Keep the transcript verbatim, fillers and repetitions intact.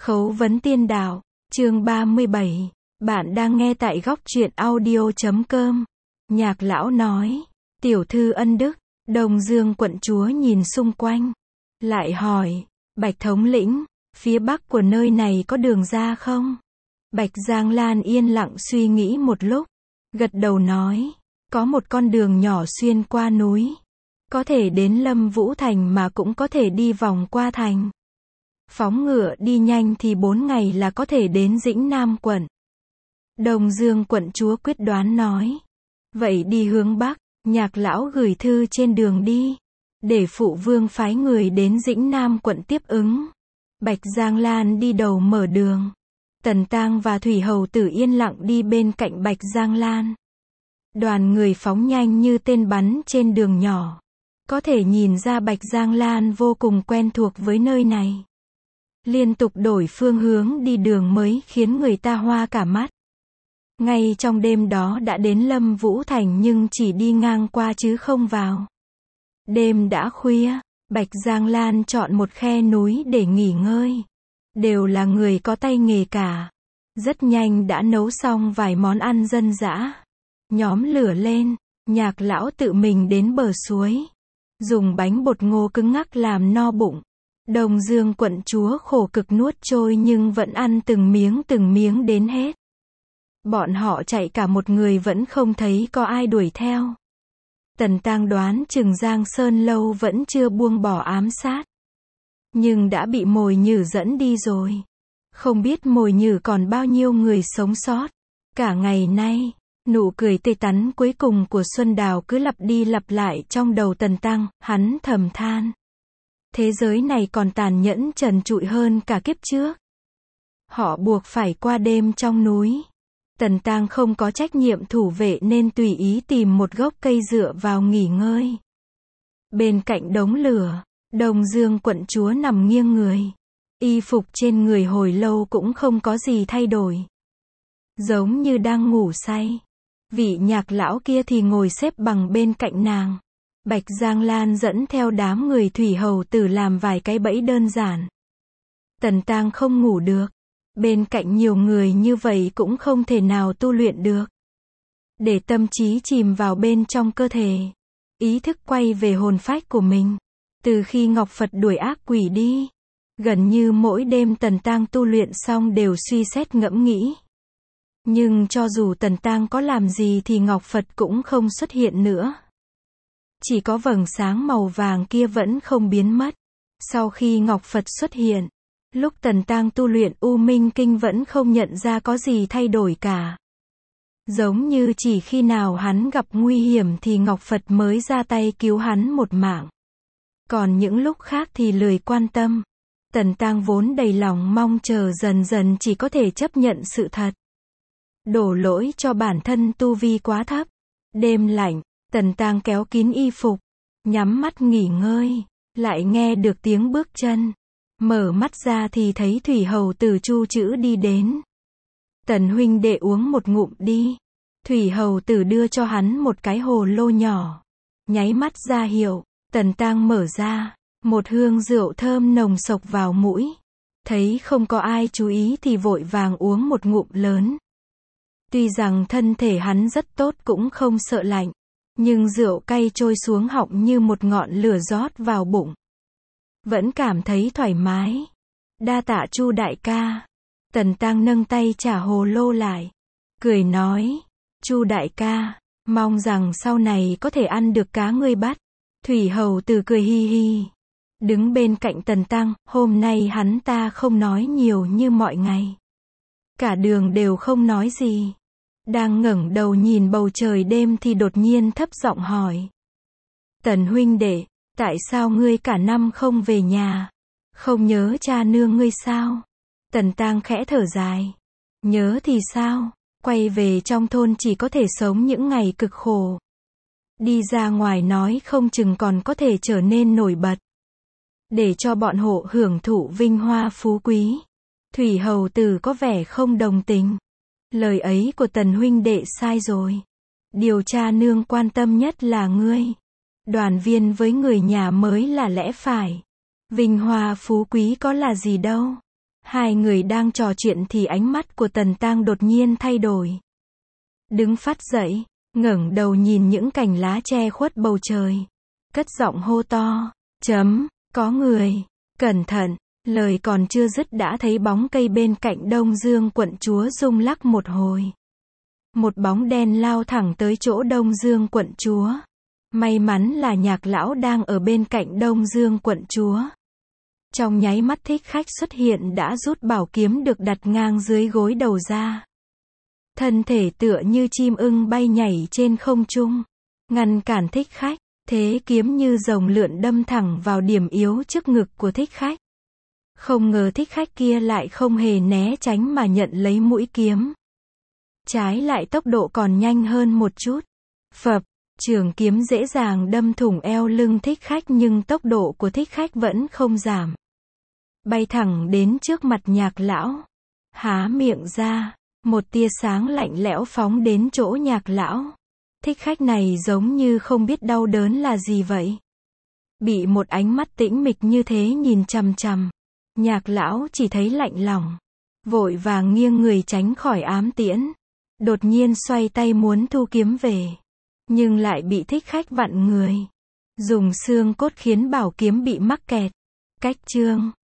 Khấu vấn tiên đạo, chương ba mươi bảy. Bạn đang nghe tại góc truyện audio chấm com. Nhạc lão nói, tiểu thư ân đức, Đông Dương quận chúa nhìn xung quanh. Lại hỏi, Bạch thống lĩnh, phía bắc của nơi này có đường ra không? Bạch Giang Lan yên lặng suy nghĩ một lúc. Gật đầu nói, có một con đường nhỏ xuyên qua núi. Có thể đến Lâm Vũ Thành mà cũng có thể đi vòng qua thành. Phóng ngựa đi nhanh thì bốn ngày là có thể đến Dĩnh Nam quận. Đông Dương quận chúa quyết đoán nói. Vậy đi hướng Bắc, Nhạc lão gửi thư trên đường đi. Để phụ vương phái người đến Dĩnh Nam quận tiếp ứng. Bạch Giang Lan đi đầu mở đường. Tần Tang và Thủy Hầu Tử yên lặng đi bên cạnh Bạch Giang Lan. Đoàn người phóng nhanh như tên bắn trên đường nhỏ. Có thể nhìn ra Bạch Giang Lan vô cùng quen thuộc với nơi này. Liên tục đổi phương hướng đi đường mới khiến người ta hoa cả mắt. Ngay trong đêm đó đã đến Lâm Vũ Thành nhưng chỉ đi ngang qua chứ không vào. Đêm đã khuya, Bạch Giang Lan chọn một khe núi để nghỉ ngơi. Đều là người có tay nghề cả. Rất nhanh đã nấu xong vài món ăn dân dã. Nhóm lửa lên, Nhạc lão tự mình đến bờ suối. Dùng bánh bột ngô cứng ngắc làm no bụng. Đông Dương quận chúa khổ cực nuốt trôi nhưng vẫn ăn từng miếng từng miếng đến hết. Bọn họ chạy cả một người vẫn không thấy có ai đuổi theo. Tần Tang đoán chừng Giang Sơn Lâu vẫn chưa buông bỏ ám sát. Nhưng đã bị mồi nhử dẫn đi rồi. Không biết mồi nhử còn bao nhiêu người sống sót. Cả ngày nay, nụ cười tươi tắn cuối cùng của Xuân Đào cứ lặp đi lặp lại trong đầu Tần Tang, hắn thầm than. Thế giới này còn tàn nhẫn trần trụi hơn cả kiếp trước. Họ buộc phải qua đêm trong núi. Tần Tang không có trách nhiệm thủ vệ nên tùy ý tìm một gốc cây dựa vào nghỉ ngơi. Bên cạnh đống lửa, Đông Dương quận chúa nằm nghiêng người. Y phục trên người hồi lâu cũng không có gì thay đổi. Giống như đang ngủ say. Vị Nhạc lão kia thì ngồi xếp bằng bên cạnh nàng. Bạch Giang Lan dẫn theo đám người Thủy Hầu Tử làm vài cái bẫy đơn giản. Tần Tang không ngủ được. Bên cạnh nhiều người như vậy cũng không thể nào tu luyện được. Để tâm trí chìm vào bên trong cơ thể. Ý thức quay về hồn phách của mình. Từ khi Ngọc Phật đuổi ác quỷ đi. Gần như mỗi đêm Tần Tang tu luyện xong đều suy xét ngẫm nghĩ. Nhưng cho dù Tần Tang có làm gì thì Ngọc Phật cũng không xuất hiện nữa. Chỉ có vầng sáng màu vàng kia vẫn không biến mất. Sau khi Ngọc Phật xuất hiện, lúc Tần Tang tu luyện U Minh Kinh vẫn không nhận ra có gì thay đổi cả. Giống như chỉ khi nào hắn gặp nguy hiểm thì Ngọc Phật mới ra tay cứu hắn một mạng. Còn những lúc khác thì lười quan tâm. Tần Tang vốn đầy lòng mong chờ dần dần chỉ có thể chấp nhận sự thật. Đổ lỗi cho bản thân tu vi quá thấp. Đêm lạnh, Tần Tang kéo kín y phục, nhắm mắt nghỉ ngơi, lại nghe được tiếng bước chân. Mở mắt ra thì thấy Thủy Hầu Tử Chu Chữ đi đến. Tần huynh đệ uống một ngụm đi. Thủy Hầu Tử đưa cho hắn một cái hồ lô nhỏ. Nháy mắt ra hiệu, Tần Tang mở ra, một hương rượu thơm nồng sộc vào mũi. Thấy không có ai chú ý thì vội vàng uống một ngụm lớn. Tuy rằng thân thể hắn rất tốt cũng không sợ lạnh. Nhưng rượu cay trôi xuống họng như một ngọn lửa rót vào bụng. Vẫn cảm thấy thoải mái. Đa tạ Chu đại ca. Tần Tang nâng tay trả hồ lô lại. Cười nói. Chu đại ca, mong rằng sau này có thể ăn được cá ngươi bắt. Thủy Hầu Tử cười hi hi. Đứng bên cạnh Tần Tang, hôm nay hắn ta không nói nhiều như mọi ngày. Cả đường đều không nói gì. Đang ngẩng đầu nhìn bầu trời đêm thì đột nhiên thấp giọng hỏi. Tần huynh đệ, tại sao ngươi cả năm không về nhà? Không nhớ cha nương ngươi sao? Tần Tang khẽ thở dài. Nhớ thì sao? Quay về trong thôn chỉ có thể sống những ngày cực khổ. Đi ra ngoài nói không chừng còn có thể trở nên nổi bật. Để cho bọn hộ hưởng thụ vinh hoa phú quý. Thủy Hầu Tử có vẻ không đồng tình. Lời ấy của Tần huynh đệ sai rồi. Điều cha nương quan tâm nhất là ngươi. Đoàn viên với người nhà mới là lẽ phải. Vinh hoa phú quý có là gì đâu. Hai người đang trò chuyện thì ánh mắt của Tần Tang đột nhiên thay đổi. Đứng phát dậy, ngẩng đầu nhìn những cành lá che khuất bầu trời. Cất giọng hô to, chấm, có người, cẩn thận, lời còn chưa dứt đã thấy bóng cây bên cạnh Đông Dương quận chúa rung lắc một hồi. Một bóng đen lao thẳng tới chỗ Đông Dương quận chúa. May mắn là Nhạc lão đang ở bên cạnh Đông Dương quận chúa. Trong nháy mắt Thích Khách xuất hiện đã rút bảo kiếm được đặt ngang dưới gối đầu ra. Thân thể tựa như chim ưng bay nhảy trên không trung, ngăn cản Thích Khách, thế kiếm như rồng lượn đâm thẳng vào điểm yếu trước ngực của Thích Khách. Không ngờ Thích Khách kia lại không hề né tránh mà nhận lấy mũi kiếm. Trái lại tốc độ còn nhanh hơn một chút. Phập, trường kiếm dễ dàng đâm thủng eo lưng Thích Khách nhưng tốc độ của Thích Khách vẫn không giảm. Bay thẳng đến trước mặt Nhạc lão. Há miệng ra, một tia sáng lạnh lẽo phóng đến chỗ Nhạc lão. Thích Khách này giống như không biết đau đớn là gì vậy. Bị một ánh mắt tĩnh mịch như thế nhìn chằm chằm, Nhạc lão chỉ thấy lạnh lòng, vội vàng nghiêng người tránh khỏi ám tiễn. Đột nhiên xoay tay muốn thu kiếm về, nhưng lại bị Thích Khách vặn người, dùng xương cốt khiến bảo kiếm bị mắc kẹt. Cách chương